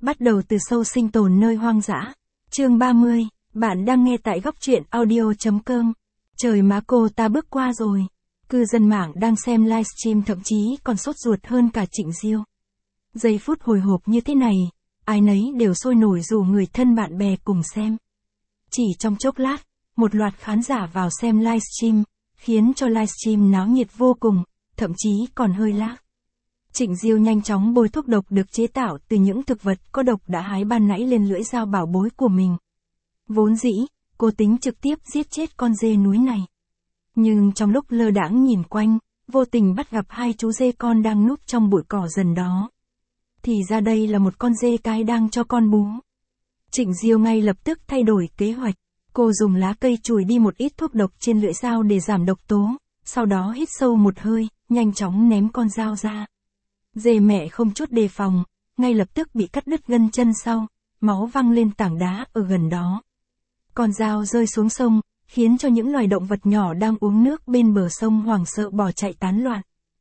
Bắt đầu từ sâu sinh tồn nơi hoang dã. Chương 30, bạn đang nghe tại góc truyện audio.com. Trời má, cô ta bước qua rồi. Cư dân mạng đang xem livestream thậm chí còn sốt ruột hơn cả Trịnh Diêu. Giây phút hồi hộp như thế này, ai nấy đều sôi nổi rủ người thân bạn bè cùng xem. Chỉ trong chốc lát, một loạt khán giả vào xem livestream, khiến cho livestream náo nhiệt vô cùng, thậm chí còn hơi lag. Trịnh Diêu nhanh chóng bôi thuốc độc được chế tạo từ những thực vật có độc đã hái ban nãy lên lưỡi dao bảo bối của mình. Vốn dĩ, cô tính trực tiếp giết chết con dê núi này. Nhưng trong lúc lơ đãng nhìn quanh, vô tình bắt gặp hai chú dê con đang núp trong bụi cỏ dần đó. Thì ra đây là một con dê cái đang cho con bú. Trịnh Diêu ngay lập tức thay đổi kế hoạch. Cô dùng lá cây chùi đi một ít thuốc độc trên lưỡi dao để giảm độc tố, sau đó hít sâu một hơi, nhanh chóng ném con dao ra. Dê mẹ không chút đề phòng, ngay lập tức bị cắt đứt gân chân sau, máu văng lên tảng đá ở gần đó. Con dao rơi xuống sông, khiến cho những loài động vật nhỏ đang uống nước bên bờ sông hoảng sợ bỏ chạy tán loạn.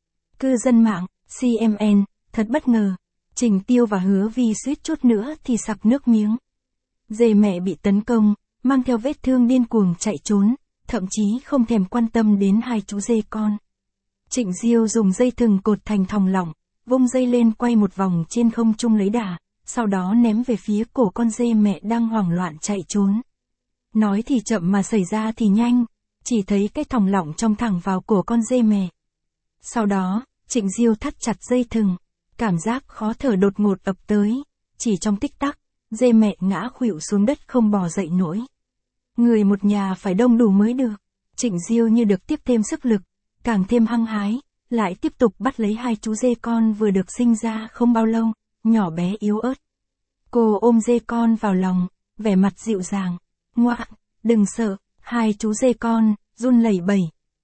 Cư dân mạng, CMN, thật bất ngờ, Trình Tiêu và Hứa Vi suýt chút nữa thì sặc nước miếng. Dê mẹ bị tấn công, mang theo vết thương điên cuồng chạy trốn, thậm chí không thèm quan tâm đến hai chú dê con. Trịnh Diêu dùng dây thừng cột thành thòng lọng, vung dây lên quay một vòng trên không trung lấy đà, sau đó ném về phía cổ con dê mẹ đang hoảng loạn chạy trốn. Nói thì chậm mà xảy ra thì nhanh, chỉ thấy cái thòng lọng trong thẳng vào cổ con dê mẹ. Sau đó, Trịnh Diêu thắt chặt dây thừng, cảm giác khó thở đột ngột ập tới, chỉ trong tích tắc, dê mẹ ngã khuỵu xuống đất không bò dậy nổi. Người một nhà phải đông đủ mới được. Trịnh Diêu như được tiếp thêm sức lực, càng thêm hăng hái, lại tiếp tục bắt lấy hai chú dê con vừa được sinh ra không bao lâu, nhỏ bé yếu ớt. Cô ôm dê con vào lòng, vẻ mặt dịu dàng. Ngoạ, đừng sợ, hai chú dê con, run lẩy bẩy.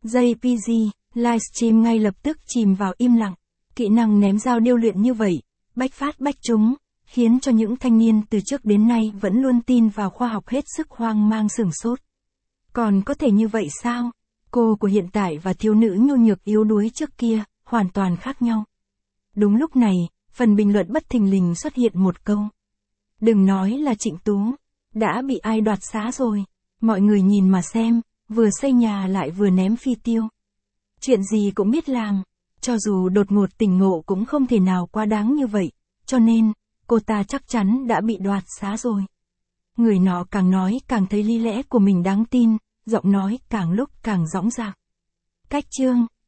JPG, livestream ngay lập tức chìm vào im lặng. Kỹ năng ném dao điêu luyện như vậy, bách phát bách trúng, khiến cho những thanh niên từ trước đến nay vẫn luôn tin vào khoa học hết sức hoang mang sửng sốt. Còn có thể như vậy sao? Cô của hiện tại và thiếu nữ nhu nhược yếu đuối trước kia, hoàn toàn khác nhau. Đúng lúc này, phần bình luận bất thình lình xuất hiện một câu. Đừng nói là Trịnh Tú, đã bị ai đoạt xá rồi. Mọi người nhìn mà xem, vừa xây nhà lại vừa ném phi tiêu. Chuyện gì cũng biết làm, cho dù đột ngột tỉnh ngộ cũng không thể nào quá đáng như vậy, cho nên, cô ta chắc chắn đã bị đoạt xá rồi. Người nọ càng nói càng thấy lý lẽ của mình đáng tin, giọng nói càng lúc càng dõng dạc. Cách chương